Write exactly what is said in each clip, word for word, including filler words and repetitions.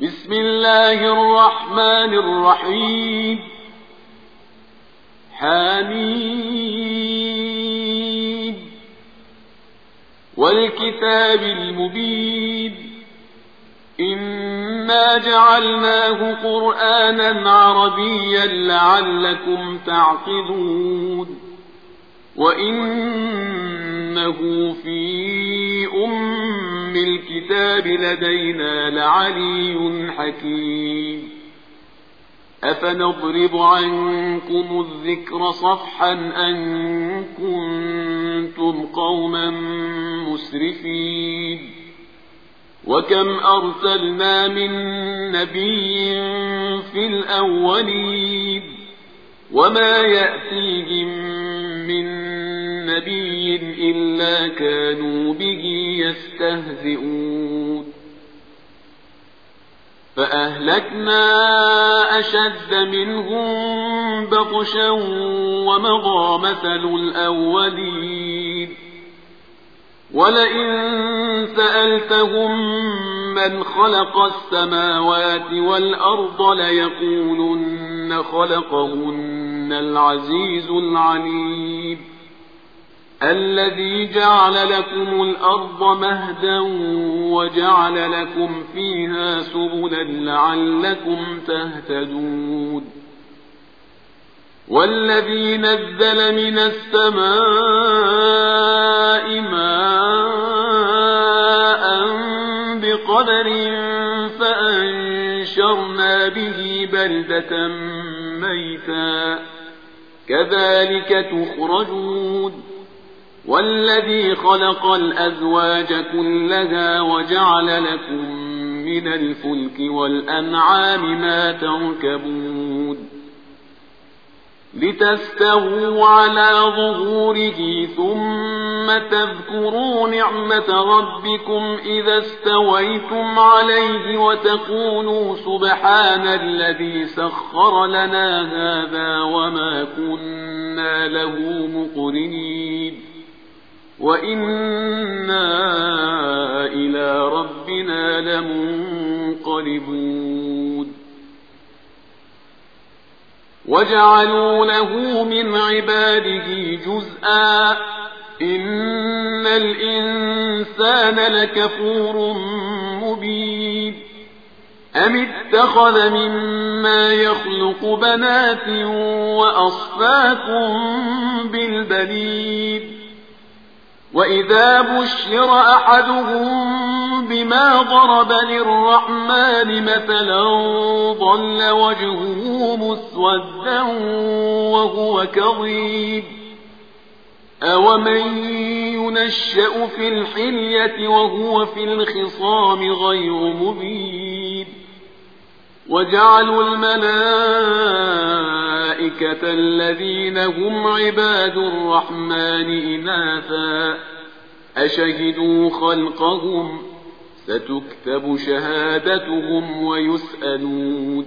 بسم الله الرحمن الرحيم. حميد والكتاب المبين إنا جعلناه قرآنا عربيا لعلكم تعقلون وإنه في أم الكتاب لدينا لعلي حكيم. أفنضرب عنكم الذكر صفحا أن كنتم قوما مسرفين وكم أرسلنا من نبي في الأولين وما يأتيهم من نبي إلا كانوا به يستهزئون فأهلكنا أشد منهم بطشا ومضى مثل الأولين ولئن سألتهم من خلق السماوات والأرض ليقولن خلقهن العزيز العليم الذي جعل لكم الأرض مهدا وجعل لكم فيها سبلا لعلكم تهتدون والذي نزل من السماء ماء بقدر فأنشرنا به بلدة ميتا كذلك تخرجون والذي خلق الأزواج كلها وجعل لكم من الفلك والأنعام ما تركبون لتستووا على ظهوره ثم تذكروا نعمة ربكم إذا استويتم عليه وتقولوا سبحان الذي سخر لنا هذا وما كنا له مقرنين وإنا إلى ربنا لمنقلبون وجعلوا له من عباده جزءا إن الإنسان لكفور مبين أم اتخذ مما يخلق بنات وأصفاكم بالبنين وإذا بشر أحدهم بما ضرب للرحمن مثلا ظل وجهه مسودا وهو كظيم أومن ينشأ في الحلية وهو في الخصام غير مبين وجعلوا الملائكة الذين هم عباد الرحمن إناثا أشهدوا خلقهم ستكتب شهادتهم ويسألون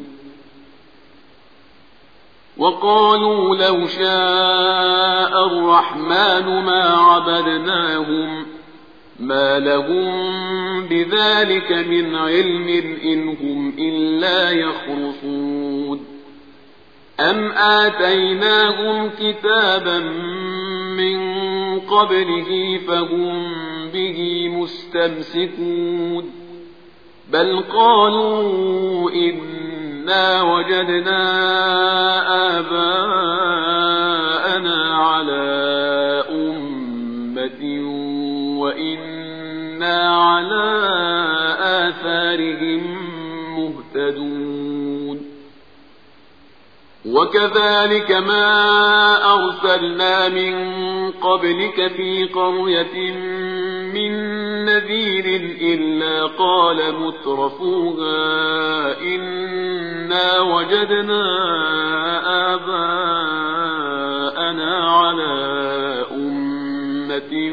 وقالوا لو شاء الرحمن ما عبدناهم ما لهم بذلك من علم إن هم إلا يخرصون أم آتيناهم كتابا من قبله فهم به مستمسكون بل قالوا إنا وجدنا آباءنا على أمة وإنا على آثارهم مهتدون وكذلك ما أرسلنا من قبلك في قرية من نذير إلا قال مترفوها إنا وجدنا آباءنا على أمة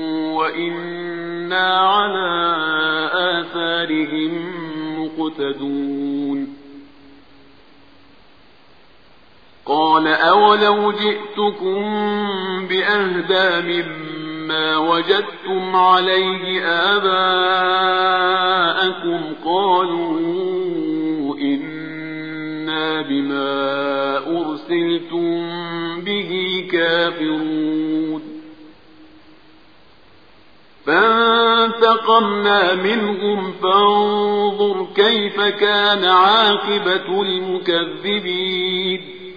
وإنا على آثارهم مقتدون قال أولو جئتكم بأهدى مما ما وجدتم عليه آباءكم قالوا إنا بما أرسلتم به كافرون فانتقمنا منهم فانظر كيف كان عاقبة المكذبين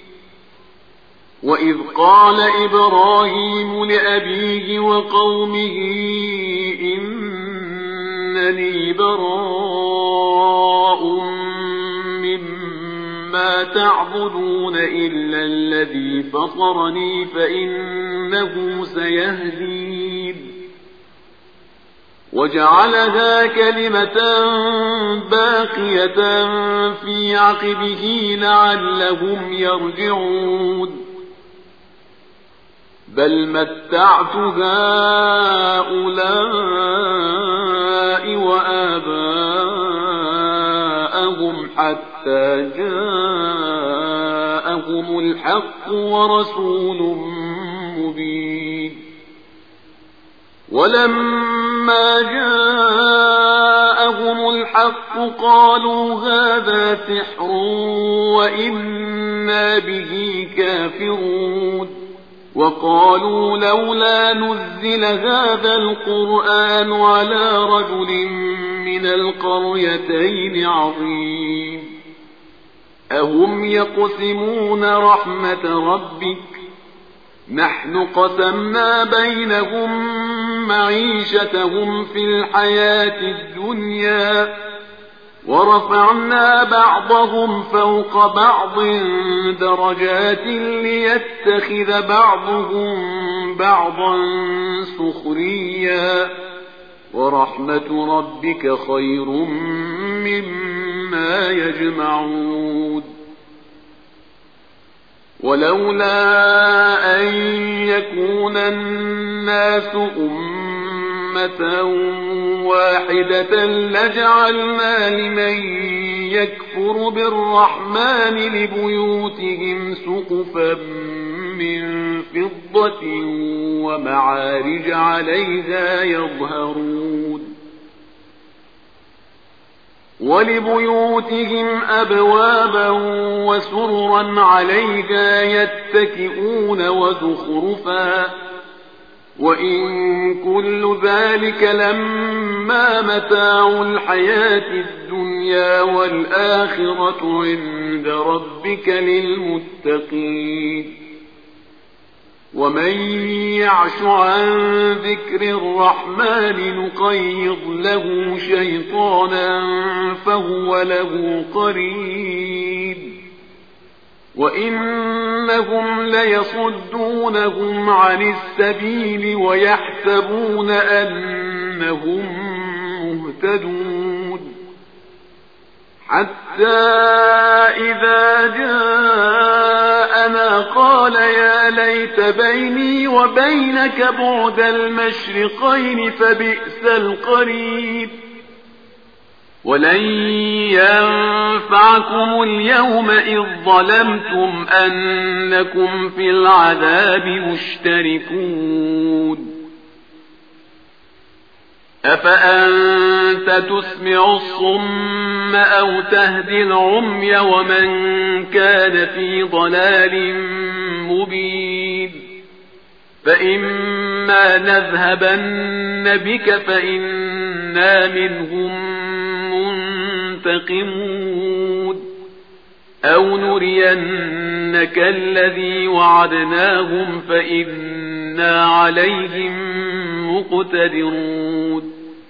وإذ قال إبراهيم لأبيه وقومه إنني براء مما تعبدون إلا الذي فطرني فإنه سيهدين وجعلها كلمة باقية في عقبه لعلهم يرجعون بل متعت هؤلاء وآباءهم حتى جاءهم الحق ورسول مبين ولما جاءهم الحق قالوا هذا سحر وإنا به كافرون وقالوا لولا نزل هذا القرآن على رجل من القريتين عظيم أهم يقسمون رحمة ربك نحن قسمنا بينهم معيشتهم في الحياة الدنيا ورفعنا بعضهم فوق بعض درجات ليتخذ بعضهم بعضا سخريا ورحمة ربك خير مما يجمعون ولولا أن يكون الناس أمة واحدة لجعلنا لمن يكفر بالرحمن لبيوتهم سقفا من فضة ومعارج عليها يظهرون ولبيوتهم أبوابا وسررا عليها يتكئون وزخرفا وإن كل ذلك لما متاع الحياة الدنيا والآخرة عند ربك للمتقين ومن يعش عن ذكر الرحمن نقيض له شيطانا فهو له قرين وإنهم ليصدونهم عن السبيل ويحسبون أنهم مهتدون حتى إذا جاءنا قال يا ليت بيني وبينك بعد المشرقين فبئس القرين ولن ينفعكم اليوم إذ ظلمتم أنكم في العذاب مشتركون أفأنت تسمع الصم أو تهدي العمي ومن كان في ضلال مبين فإما نذهبن بك فإنا منهم منتقمون أو نرينك الذي وعدناهم فإنا عليهم مقتدرون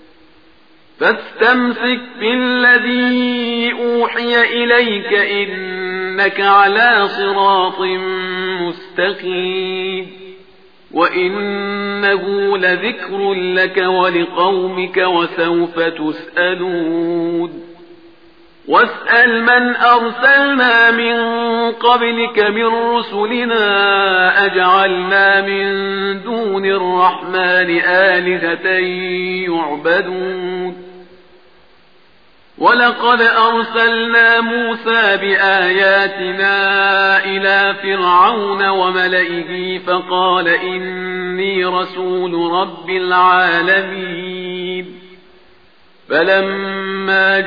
فاستمسك بالذي أوحي إليك إنك على صراط مستقيم وإنه لذكر لك ولقومك وسوف تسألون واسأل من أرسلنا من قبلك من رسلنا أجعلنا من دون الرحمن آلهة يعبدون ولقد أرسلنا موسى بآياتنا إلى فرعون وملئه فقال إني رسول رب العالمين فلما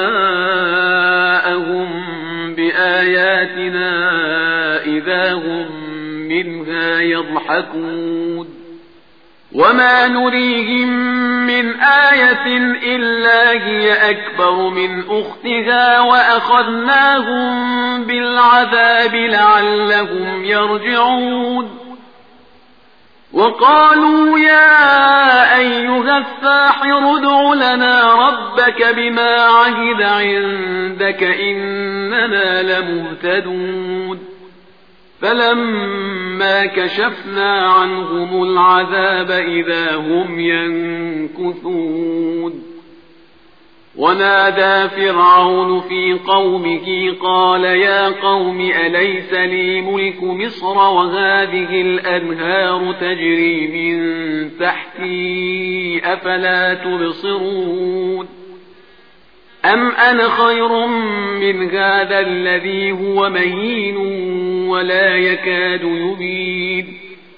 جاءهم بآياتنا إذا هم منها يضحكون وما نريهم من آية إلا هي أكبر من أختها وأخذناهم بالعذاب لعلهم يرجعون وقالوا يا أيها الساحر ادع لنا ربك بما عهد عندك إننا لمهتدون فلما كشفنا عنهم العذاب إذا هم ينكثون ونادى فرعون في قومه قال يا قوم أليس لي ملك مصر وهذه الأنهار تجري من تحتي أفلا تبصرون أم أنا خير من هذا الذي هو مهين ولا يكاد يبين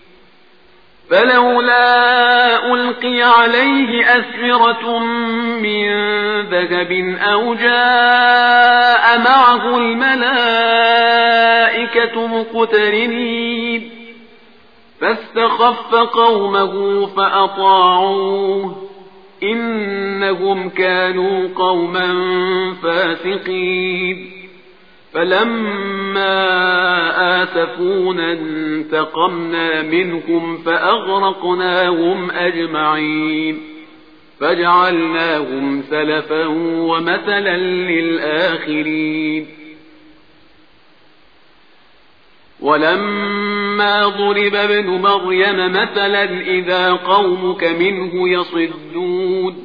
فلولا ألقي عليه أسورة من ذهب أو جاء معه الملائكة مقترنين فاستخف قومه فأطاعوه إنهم كانوا قوما فاسقين فلما آسفونا انتقمنا منهم فأغرقناهم أجمعين فجعلناهم سلفا ومثلا للآخرين ولما ضرب ابن مريم مثلا إذا قومك منه يصدون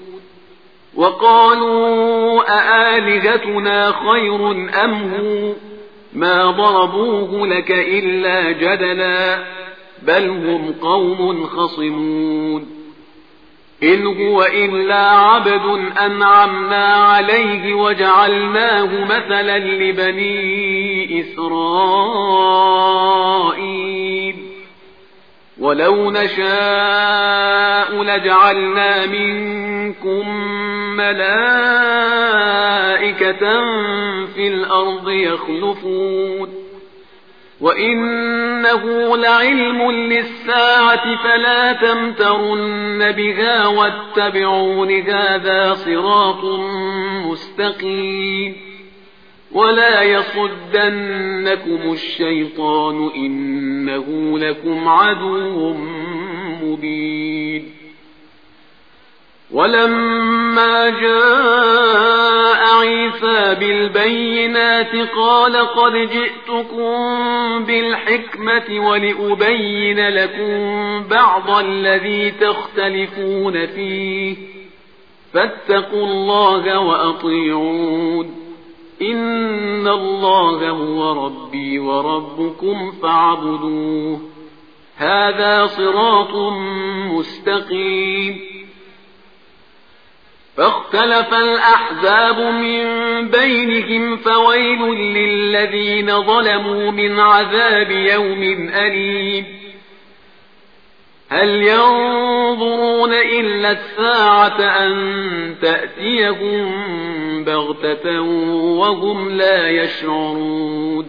وقالوا أآلهتنا خير أم هو ما ضربوه لك إلا جدلا بل هم قوم خصمون إن هو إلا عبد أنعمنا عليه وجعلناه مثلا لبني إسرائيل ولو نشاء لجعلنا منكم ملائكة في الأرض يخلفون وإنه لعلم للساعة فلا تمترن بها واتبعون هذا صراط مستقيم ولا يصدنكم الشيطان إنه لكم عدو مبين ولما جاء عيسى بالبينات قال قد جئتكم بالحكمة ولأبين لكم بعض الذي تختلفون فيه فاتقوا الله وأطيعون إن الله هو ربي وربكم فاعبدوه هذا صراط مستقيم فاختلف الأحزاب من بينهم فويل للذين ظلموا من عذاب يوم أليم هل ينظرون إلا الساعة أن تأتيهم بغتة وهم لا يشعرون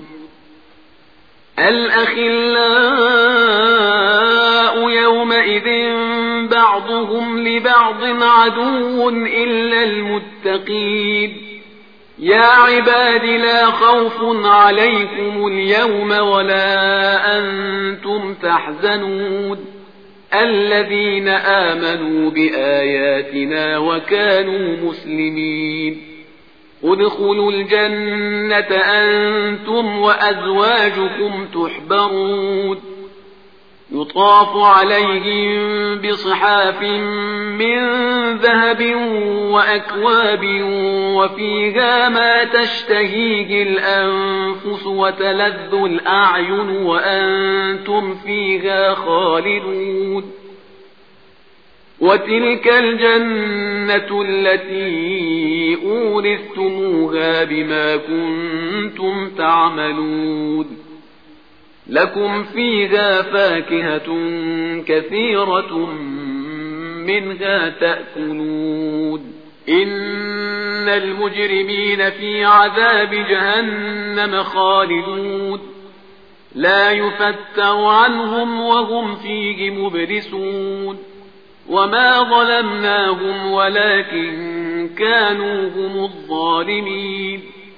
الأخلاء يومئذ بعضهم لبعض عدو إلا المتقين يا عباد لا خوف عليكم اليوم ولا أنتم تحزنون الذين آمنوا بآياتنا وكانوا مسلمين ادخلوا الجنة أنتم وأزواجكم تحبرون يطاف عليهم بصحاف من ذهب وأكواب وفيها ما تشتهيه الأنفس وتلذ الأعين وأنتم فيها خالدون وتلك الجنة التي أورثتموها بما كنتم تعملون لكم فيها فاكهة كثيرة منها تأكلون إن المجرمين في عذاب جهنم خالدون لا يفتر عنهم وهم فيه مبلسون وما ظلمناهم ولكن كانوا هم الظالمين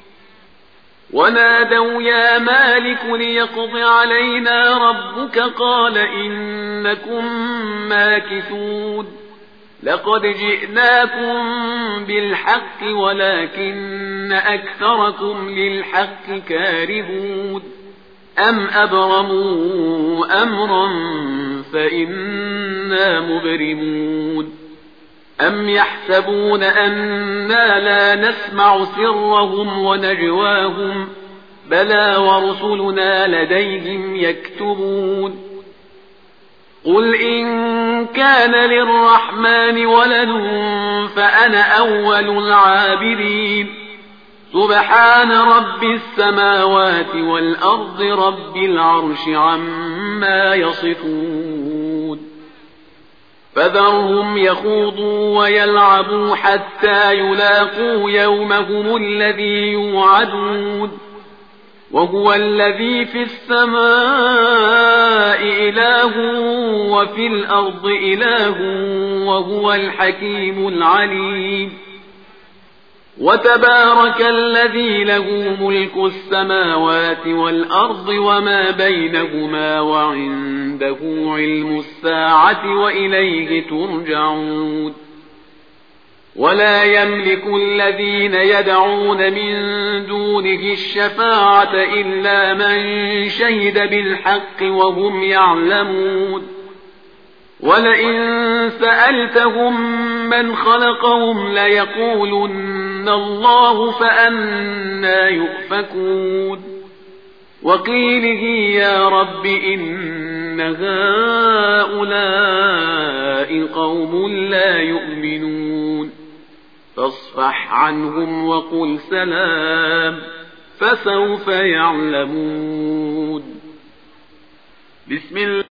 ونادوا يا مالك ليقض علينا ربك قال إنكم ماكثون لقد جئناكم بالحق ولكن أكثركم للحق كارهون أم أبرموا أمرا فإنا مبرمون أم يحسبون أنا لا نسمع سرهم ونجواهم بلى ورسلنا لديهم يكتبون قل إن كان للرحمن ولد فأنا أول العابدين سبحان رب السماوات والأرض رب العرش عما يصفون فذرهم يخوضوا ويلعبوا حتى يلاقوا يومهم الذي يوعدون وهو الذي في السماء إله وفي الأرض إله وهو الحكيم العليم وتبارك الذي له ملك السماوات والأرض وما بينهما وعنده علم الساعة وإليه ترجعون ولا يملك الذين يدعون من دونه الشفاعة إلا من شهد بالحق وهم يعلمون ولئن سألتهم من خلقهم ليقولن الله فأنى يؤفكون وقيله يا رب إن هؤلاء قوم لا يؤمنون فاصفح عنهم وقل سلام فسوف يعلمون بسم الله